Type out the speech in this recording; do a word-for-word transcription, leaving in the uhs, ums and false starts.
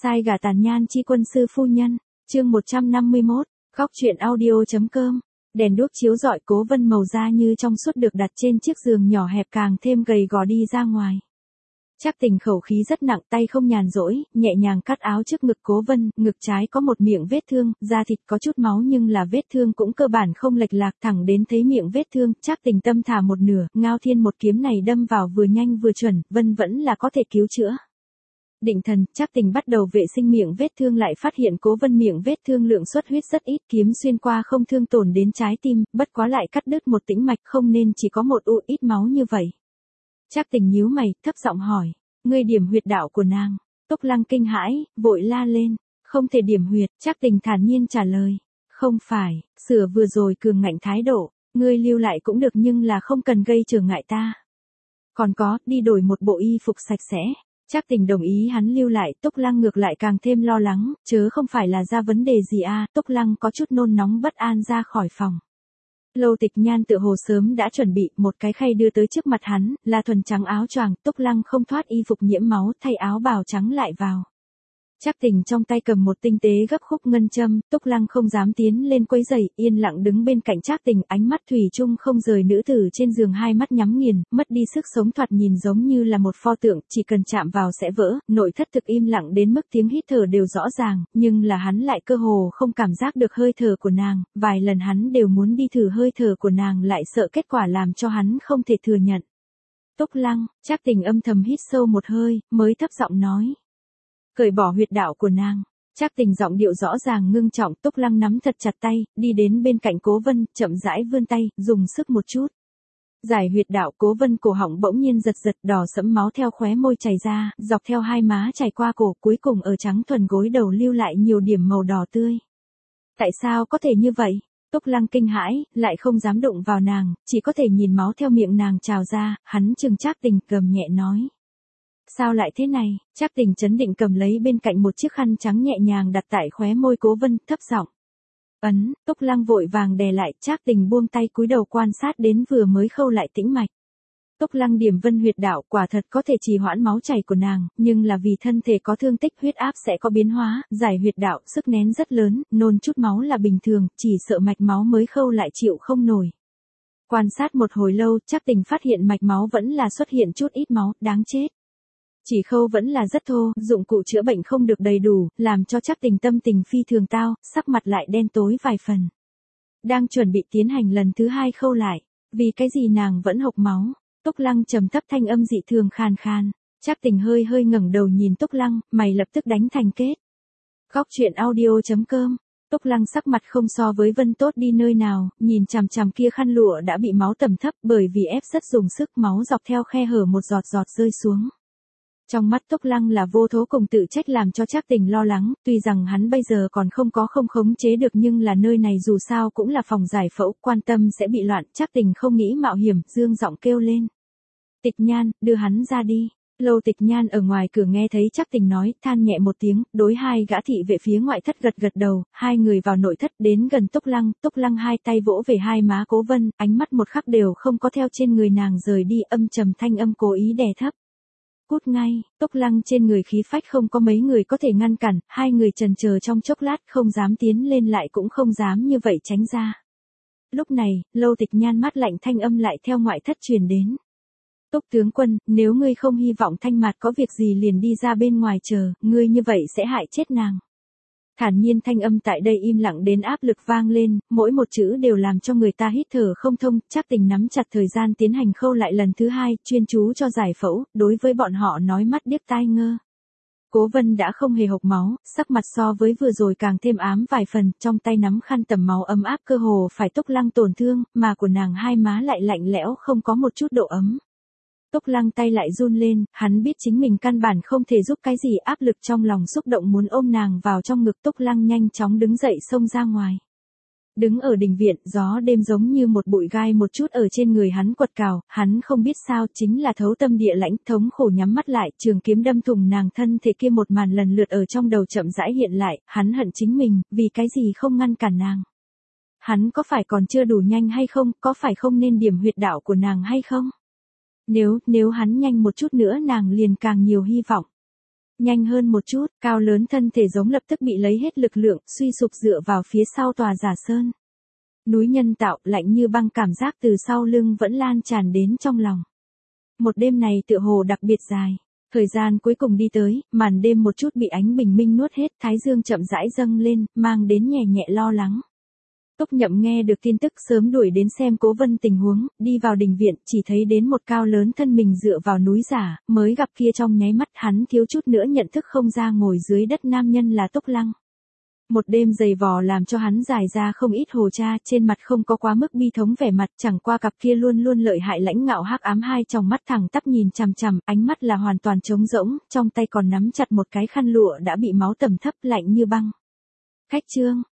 Sai gả tàn nhan chi quân sư phu nhân, chương một trăm năm mươi mốt, khóc chuyện audio.com. Đèn đuốc chiếu rọi Cố Vân màu da như trong suốt được đặt trên chiếc giường nhỏ hẹp càng thêm gầy gò đi ra ngoài. Trác Tình khẩu khí rất nặng, tay không nhàn rỗi, nhẹ nhàng cắt áo trước ngực Cố Vân, ngực trái có một miệng vết thương, da thịt có chút máu nhưng là vết thương cũng cơ bản không lệch lạc, thẳng đến thấy miệng vết thương, Trác Tình tâm thả một nửa, Ngao Thiên một kiếm này đâm vào vừa nhanh vừa chuẩn, Vân vẫn là có thể cứu chữa. Định thần, Trác Tình bắt đầu vệ sinh miệng vết thương lại phát hiện Cố Vân miệng vết thương lượng xuất huyết rất ít, kiếm xuyên qua không thương tổn đến trái tim, bất quá lại cắt đứt một tĩnh mạch, không nên chỉ có một u ít máu như vậy. Trác Tình nhíu mày, thấp giọng hỏi, ngươi điểm huyệt đạo của nàng. Túc Lăng kinh hãi, vội la lên, không thể điểm huyệt. Trác Tình thản nhiên trả lời, không phải, sửa vừa rồi cường ngạnh thái độ, ngươi lưu lại cũng được nhưng là không cần gây trở ngại ta. Còn có, đi đổi một bộ y phục sạch sẽ. Trác Tình đồng ý hắn lưu lại, Túc Lăng ngược lại càng thêm lo lắng, chớ không phải là ra vấn đề gì à, Túc Lăng có chút nôn nóng bất an ra khỏi phòng. Lâu Tịch Nhan tự hồ sớm đã chuẩn bị, một cái khay đưa tới trước mặt hắn, là thuần trắng áo choàng, Túc Lăng không thoát y phục nhiễm máu, thay áo bào trắng lại vào. Trác Tình trong tay cầm một tinh tế gấp khúc ngân châm, Túc Lăng không dám tiến lên quấy rầy, yên lặng đứng bên cạnh Trác Tình, ánh mắt thủy chung không rời nữ tử trên giường, hai mắt nhắm nghiền, mất đi sức sống, thoạt nhìn giống như là một pho tượng, chỉ cần chạm vào sẽ vỡ, nội thất thực im lặng đến mức tiếng hít thở đều rõ ràng, nhưng là hắn lại cơ hồ không cảm giác được hơi thở của nàng, vài lần hắn đều muốn đi thử hơi thở của nàng lại sợ kết quả làm cho hắn không thể thừa nhận. Túc Lăng, Trác Tình âm thầm hít sâu một hơi, mới thấp giọng nói. Cởi bỏ huyệt đạo của nàng. Trác Tình giọng điệu rõ ràng ngưng trọng, Túc Lăng nắm thật chặt tay, đi đến bên cạnh Cố Vân, chậm rãi vươn tay, dùng sức một chút. Giải huyệt đạo. Cố Vân cổ họng bỗng nhiên giật giật, đỏ sẫm máu theo khóe môi chảy ra, dọc theo hai má chảy qua cổ, cuối cùng ở trắng thuần gối đầu lưu lại nhiều điểm màu đỏ tươi. Tại sao có thể như vậy? Túc Lăng kinh hãi, lại không dám đụng vào nàng, chỉ có thể nhìn máu theo miệng nàng trào ra, hắn trừng Trác Tình, gầm nhẹ nói. Sao lại thế này? Trác Tình trấn định cầm lấy bên cạnh một chiếc khăn trắng nhẹ nhàng đặt tại khóe môi Cố Vân, thấp giọng. Ấn, Túc Lăng vội vàng đè lại, Trác Tình buông tay cúi đầu quan sát đến vừa mới khâu lại tĩnh mạch. Túc Lăng điểm vân huyệt đạo quả thật có thể trì hoãn máu chảy của nàng, nhưng là vì thân thể có thương tích, huyết áp sẽ có biến hóa, giải huyệt đạo, sức nén rất lớn, nôn chút máu là bình thường, chỉ sợ mạch máu mới khâu lại chịu không nổi. Quan sát một hồi lâu, Trác Tình phát hiện mạch máu vẫn là xuất hiện chút ít máu, đáng chết. Chỉ khâu vẫn là rất thô, dụng cụ chữa bệnh không được đầy đủ, làm cho Trác Tình tâm tình phi thường tao, sắc mặt lại đen tối vài phần. Đang chuẩn bị tiến hành lần thứ hai khâu lại, vì cái gì nàng vẫn hộc máu. Túc Lăng trầm thấp thanh âm dị thường khàn khàn. Trác Tình hơi hơi ngẩng đầu nhìn Túc Lăng, mày lập tức đánh thành kết. Khóc chuyện audio.com. Túc Lăng sắc mặt không so với Vân tốt đi nơi nào, nhìn chằm chằm kia khăn lụa đã bị máu tẩm thấp, bởi vì ép rất dùng sức, máu dọc theo khe hở một giọt giọt rơi xuống. Trong mắt Túc Lăng là vô thố cùng tự trách, làm cho Trác Tình lo lắng, tuy rằng hắn bây giờ còn không có không khống chế được nhưng là nơi này dù sao cũng là phòng giải phẫu, quan tâm sẽ bị loạn, Trác Tình không nghĩ mạo hiểm, dương giọng kêu lên. Tịch Nhan, đưa hắn ra đi. Lâu Tịch Nhan ở ngoài cửa nghe thấy Trác Tình nói, than nhẹ một tiếng, đối hai gã thị vệ phía ngoại thất gật gật đầu, hai người vào nội thất đến gần Túc Lăng, Túc Lăng hai tay vỗ về hai má Cố Vân, ánh mắt một khắc đều không có theo trên người nàng rời đi, âm trầm thanh âm cố ý đè thấp. Cút ngay. Túc Lăng trên người khí phách không có mấy người có thể ngăn cản, hai người chần chờ trong chốc lát không dám tiến lên lại cũng không dám như vậy tránh ra. Lúc này, Lâu Tịch Nhan mát lạnh thanh âm lại theo ngoại thất truyền đến. Túc tướng quân, nếu ngươi không hy vọng Thanh Mạt có việc gì liền đi ra bên ngoài chờ, ngươi như vậy sẽ hại chết nàng. Thản nhiên thanh âm tại đây im lặng đến áp lực vang lên, mỗi một chữ đều làm cho người ta hít thở không thông. Trác Tình nắm chặt thời gian tiến hành khâu lại lần thứ hai, chuyên chú cho giải phẫu, đối với bọn họ nói mắt điếc tai ngơ. Cố Vân đã không hề hộc máu, sắc mặt so với vừa rồi càng thêm ám vài phần, trong tay nắm khăn tẩm máu ấm áp, cơ hồ phải Túc Lăng tổn thương, mà của nàng hai má lại lạnh lẽo không có một chút độ ấm. Túc Lăng tay lại run lên, hắn biết chính mình căn bản không thể giúp cái gì, áp lực trong lòng xúc động muốn ôm nàng vào trong ngực. Túc Lăng nhanh chóng đứng dậy xông ra ngoài. Đứng ở đình viện, gió đêm giống như một bụi gai một chút ở trên người hắn quật cào, hắn không biết sao chính là thấu tâm địa lãnh, thống khổ nhắm mắt lại, trường kiếm đâm thủng nàng thân thể kia một màn lần lượt ở trong đầu chậm rãi hiện lại, hắn hận chính mình, vì cái gì không ngăn cản nàng. Hắn có phải còn chưa đủ nhanh hay không, có phải không nên điểm huyệt đạo của nàng hay không? Nếu, nếu hắn nhanh một chút nữa nàng liền càng nhiều hy vọng. Nhanh hơn một chút, cao lớn thân thể giống lập tức bị lấy hết lực lượng, suy sụp dựa vào phía sau tòa giả sơn. Núi nhân tạo, lạnh như băng, cảm giác từ sau lưng vẫn lan tràn đến trong lòng. Một đêm này tựa hồ đặc biệt dài. Thời gian cuối cùng đi tới, màn đêm một chút bị ánh bình minh nuốt hết, thái dương chậm rãi dâng lên, mang đến nhẹ nhẹ lo lắng. Túc Nhậm nghe được tin tức sớm đuổi đến xem Cố Vân tình huống, đi vào đình viện, chỉ thấy đến một cao lớn thân mình dựa vào núi giả, mới gặp kia trong nháy mắt hắn thiếu chút nữa nhận thức không ra ngồi dưới đất nam nhân là Túc Lăng. Một đêm dày vò làm cho hắn dài ra không ít hồ cha, trên mặt không có quá mức bi thống vẻ mặt, chẳng qua cặp kia luôn luôn lợi hại lãnh ngạo hắc ám hai tròng mắt thẳng tắp nhìn chằm chằm, ánh mắt là hoàn toàn trống rỗng, trong tay còn nắm chặt một cái khăn lụa đã bị máu tẩm thấp lạnh như băng. Khách trương,